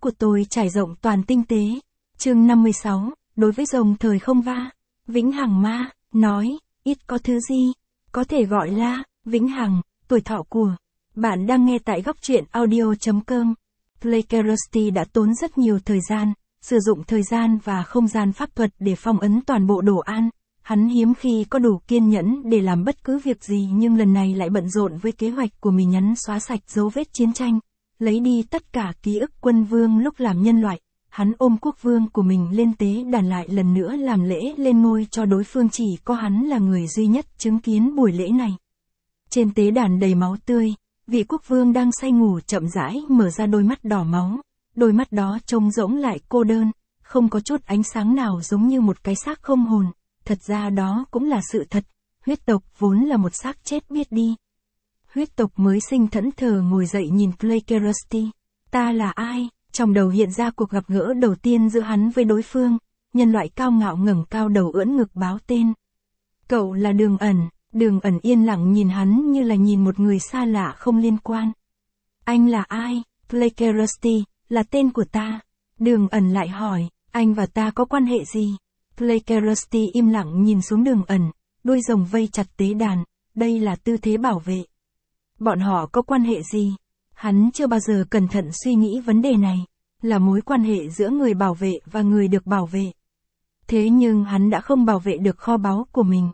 của tôi trải rộng toàn tinh tế. Chương 56, đối với rồng thời không va. Vĩnh Hằng ma, nói, ít có thứ gì, có thể gọi là, Vĩnh Hằng, tuổi thọ của. Bạn đang nghe tại góc truyện audio.com. Playkerosty đã tốn rất nhiều thời gian, sử dụng thời gian và không gian pháp thuật để phong ấn toàn bộ đồ an. Hắn hiếm khi có đủ kiên nhẫn để làm bất cứ việc gì, nhưng lần này lại bận rộn với kế hoạch của mình nhắn xóa sạch dấu vết chiến tranh, lấy đi tất cả ký ức quân vương lúc làm nhân loại. Hắn ôm quốc vương của mình lên tế đàn lại lần nữa làm lễ lên ngôi cho đối phương, chỉ có hắn là người duy nhất chứng kiến buổi lễ này. Trên tế đàn đầy máu tươi, vị quốc vương đang say ngủ chậm rãi mở ra đôi mắt đỏ máu. Đôi mắt đó trông rỗng lại cô đơn, không có chút ánh sáng nào, giống như một cái xác không hồn. Thật ra đó cũng là sự thật, huyết tộc vốn là một xác chết biết đi. Huyết tộc mới sinh thẫn thờ ngồi dậy nhìn Playkerosty. Ta là ai? Trong đầu hiện ra cuộc gặp gỡ đầu tiên giữa hắn với đối phương. Nhân loại cao ngạo ngẩng cao đầu ưỡn ngực báo tên. Cậu là Đường Ẩn. Đường Ẩn yên lặng nhìn hắn như là nhìn một người xa lạ không liên quan. Anh là ai? Playkerosty, là tên của ta. Đường Ẩn lại hỏi, anh và ta có quan hệ gì? Playkerosty im lặng nhìn xuống Đường Ẩn, đuôi rồng vây chặt tế đàn, đây là tư thế bảo vệ. Bọn họ có quan hệ gì? Hắn chưa bao giờ cẩn thận suy nghĩ vấn đề này, là mối quan hệ giữa người bảo vệ và người được bảo vệ. Thế nhưng hắn đã không bảo vệ được kho báu của mình.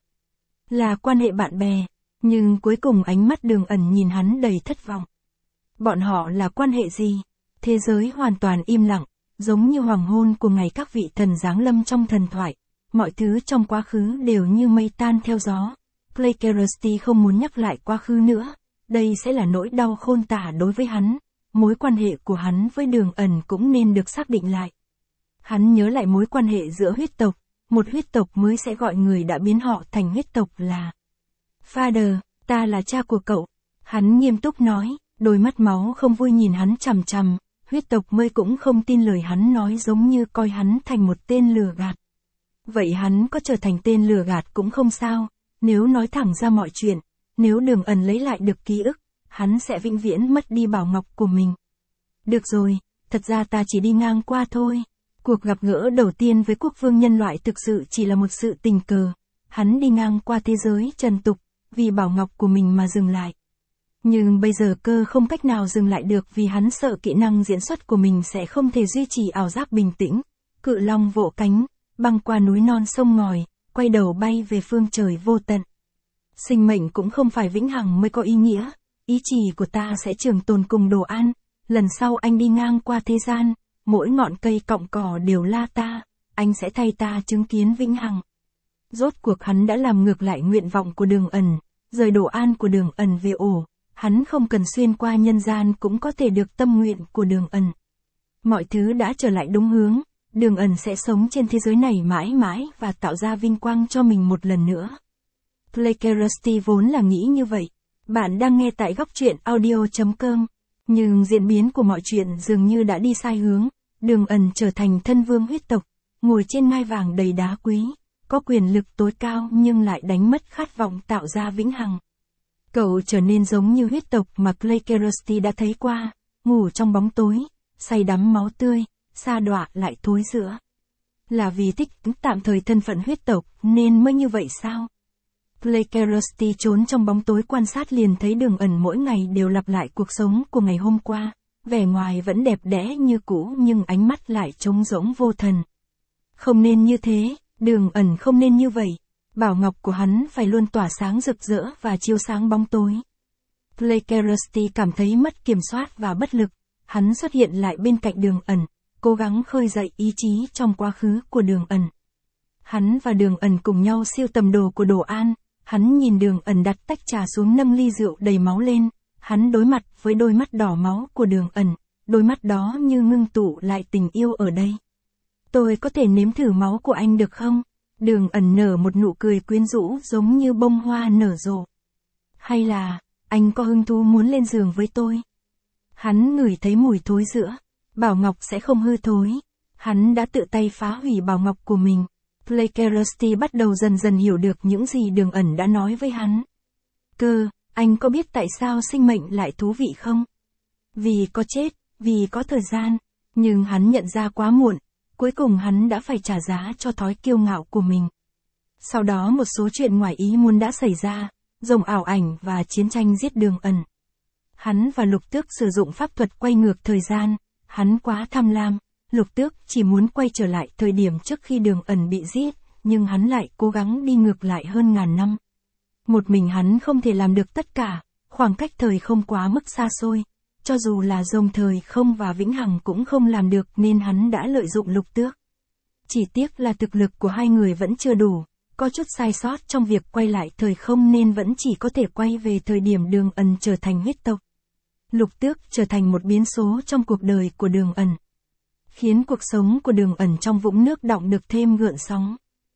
Là quan hệ bạn bè, nhưng cuối cùng ánh mắt Đường Ẩn nhìn hắn đầy thất vọng. Bọn họ là quan hệ gì? Thế giới hoàn toàn im lặng, giống như hoàng hôn của ngày các vị thần giáng lâm trong thần thoại. Mọi thứ trong quá khứ đều như mây tan theo gió. Playkerosty không muốn nhắc lại quá khứ nữa. Đây sẽ là nỗi đau khôn tả đối với hắn. Mối quan hệ của hắn với Đường Ẩn cũng nên được xác định lại. Hắn nhớ lại mối quan hệ giữa huyết tộc. Một huyết tộc mới sẽ gọi người đã biến họ thành huyết tộc là Father, ta là cha của cậu. Hắn nghiêm túc nói, đôi mắt máu không vui nhìn hắn chằm chằm. Huyết tộc mới cũng không tin lời hắn nói, giống như coi hắn thành một tên lừa gạt. Vậy hắn có trở thành tên lừa gạt cũng không sao, nếu nói thẳng ra mọi chuyện, nếu Đường Ẩn lấy lại được ký ức, hắn sẽ vĩnh viễn mất đi bảo ngọc của mình. Được rồi, thật ra ta chỉ đi ngang qua thôi. Cuộc gặp gỡ đầu tiên với quốc vương nhân loại thực sự chỉ là một sự tình cờ. Hắn đi ngang qua thế giới trần tục, vì bảo ngọc của mình mà dừng lại. Nhưng bây giờ cơ không cách nào dừng lại được, vì hắn sợ kỹ năng diễn xuất của mình sẽ không thể duy trì ảo giác bình tĩnh. Cự long vỗ cánh, băng qua núi non sông ngòi, quay đầu bay về phương trời vô tận. Sinh mệnh cũng không phải vĩnh hằng mới có ý nghĩa. Ý chỉ của ta sẽ trường tồn cùng đồ an. Lần sau anh đi ngang qua thế gian, mỗi ngọn cây cọng cỏ đều la ta, anh sẽ thay ta chứng kiến vĩnh hằng. Rốt cuộc hắn đã làm ngược lại nguyện vọng của Đường Ẩn, rời đồ an của Đường Ẩn về ổ. Hắn không cần xuyên qua nhân gian cũng có thể được tâm nguyện của Đường Ẩn. Mọi thứ đã trở lại đúng hướng, Đường Ẩn sẽ sống trên thế giới này mãi mãi và tạo ra vinh quang cho mình một lần nữa. Playkerosty vốn là nghĩ như vậy. Bạn đang nghe tại góc truyện audio.com. Nhưng diễn biến của mọi chuyện dường như đã đi sai hướng. Đường Ẩn trở thành thân vương huyết tộc, ngồi trên ngai vàng đầy đá quý, có quyền lực tối cao nhưng lại đánh mất khát vọng tạo ra vĩnh hằng. Cậu trở nên giống như huyết tộc mà Playkerosty đã thấy qua, ngủ trong bóng tối, say đắm máu tươi, sa đọa lại thối rữa. Là vì thích tạm thời thân phận huyết tộc nên mới như vậy sao? Playkerosty trốn trong bóng tối quan sát, liền thấy Đường Ẩn mỗi ngày đều lặp lại cuộc sống của ngày hôm qua. Vẻ ngoài vẫn đẹp đẽ như cũ nhưng ánh mắt lại trống rỗng vô thần. Không nên như thế, Đường Ẩn không nên như vậy. Bảo ngọc của hắn phải luôn tỏa sáng rực rỡ và chiếu sáng bóng tối. Playkerosty cảm thấy mất kiểm soát và bất lực. Hắn xuất hiện lại bên cạnh Đường Ẩn, cố gắng khơi dậy ý chí trong quá khứ của Đường Ẩn. Hắn và Đường Ẩn cùng nhau siêu tầm đồ của đồ an. Hắn nhìn Đường Ẩn đặt tách trà xuống, nâng ly rượu đầy máu lên. Hắn đối mặt với đôi mắt đỏ máu của Đường Ẩn, đôi mắt đó như ngưng tụ lại tình yêu ở đây. Tôi có thể nếm thử máu của anh được không? Đường Ẩn nở một nụ cười quyến rũ giống như bông hoa nở rộ. Hay là, anh có hứng thú muốn lên giường với tôi? Hắn ngửi thấy mùi thối rữa. Bảo ngọc sẽ không hư thối. Hắn đã tự tay phá hủy bảo ngọc của mình. Playkerosty bắt đầu dần dần hiểu được những gì Đường Ẩn đã nói với hắn. Anh có biết tại sao sinh mệnh lại thú vị không? Vì có chết, vì có thời gian, Nhưng hắn nhận ra quá muộn, cuối cùng hắn đã phải trả giá cho thói kiêu ngạo của mình. Sau đó một số chuyện ngoài ý muốn đã xảy ra, rồng ảo ảnh và chiến tranh giết Đường Ẩn. Hắn và Lục Tước sử dụng pháp thuật quay ngược thời gian, hắn quá tham lam, Lục Tước chỉ muốn quay trở lại thời điểm trước khi Đường Ẩn bị giết, nhưng hắn lại cố gắng đi ngược lại hơn ngàn năm. Một mình hắn không thể làm được tất cả, khoảng cách thời không quá mức xa xôi. Cho dù là rồng thời không và vĩnh hằng cũng không làm được nên hắn đã lợi dụng Lục Tước. Chỉ tiếc là thực lực của hai người vẫn chưa đủ, có chút sai sót trong việc quay lại thời không nên vẫn chỉ có thể quay về thời điểm Đường Ẩn trở thành huyết tộc. Lục Tước trở thành một biến số trong cuộc đời của Đường Ẩn, khiến cuộc sống của Đường Ẩn trong vũng nước đọng được thêm gợn sóng.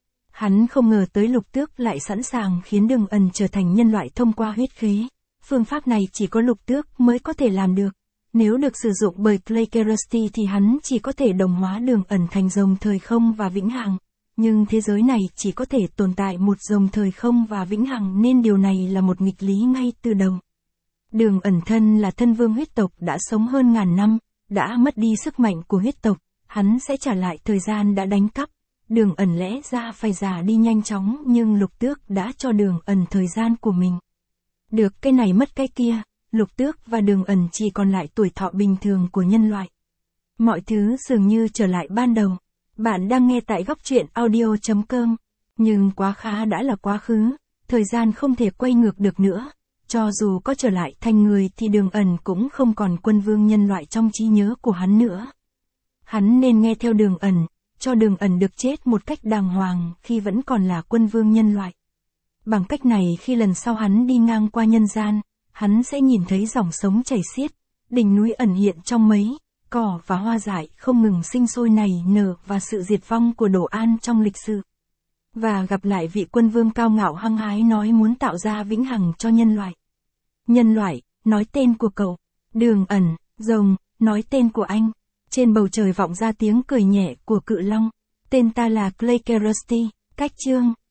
Hắn không ngờ tới Lục Tước lại sẵn sàng khiến Đường Ẩn trở thành nhân loại thông qua huyết khế. Phương pháp này chỉ có Lục Tước mới có thể làm được. Nếu được sử dụng bởi Clay Kerosty thì hắn chỉ có thể đồng hóa Đường Ẩn thành rồng thời không và vĩnh hằng. Nhưng thế giới này chỉ có thể tồn tại một rồng thời không và vĩnh hằng nên điều này là một nghịch lý ngay từ đầu. Đường Ẩn thân là thân vương huyết tộc đã sống hơn ngàn năm, đã mất đi sức mạnh của huyết tộc, hắn sẽ trả lại thời gian đã đánh cắp. Đường Ẩn lẽ ra phải già đi nhanh chóng nhưng Lục Tước đã cho Đường Ẩn thời gian của mình. Được cái này mất cái kia, Lục Tước và Đường Ẩn chỉ còn lại tuổi thọ bình thường của nhân loại. Mọi thứ dường như trở lại ban đầu. Bạn đang nghe tại góc truyện audio.com. Nhưng quá khứ đã là quá khứ, thời gian không thể quay ngược được nữa. Cho dù có trở lại thành người thì Đường Ẩn cũng không còn quân vương nhân loại trong trí nhớ của hắn nữa. Hắn nên nghe theo Đường Ẩn, cho Đường Ẩn được chết một cách đàng hoàng khi vẫn còn là quân vương nhân loại. Bằng cách này khi lần sau hắn đi ngang qua nhân gian, hắn sẽ nhìn thấy dòng sống chảy xiết, đỉnh núi ẩn hiện trong mấy, cỏ và hoa dại không ngừng sinh sôi nảy nở và sự diệt vong của Đồ An trong lịch sử. Và gặp lại vị quân vương cao ngạo hăng hái nói muốn tạo ra vĩnh hằng cho nhân loại. Nhân loại, nói tên của cậu. Đường Ẩn, rồng, nói tên của anh. Trên bầu trời vọng ra tiếng cười nhẹ của cự long. Tên ta là Clay Kerosty, cách chương.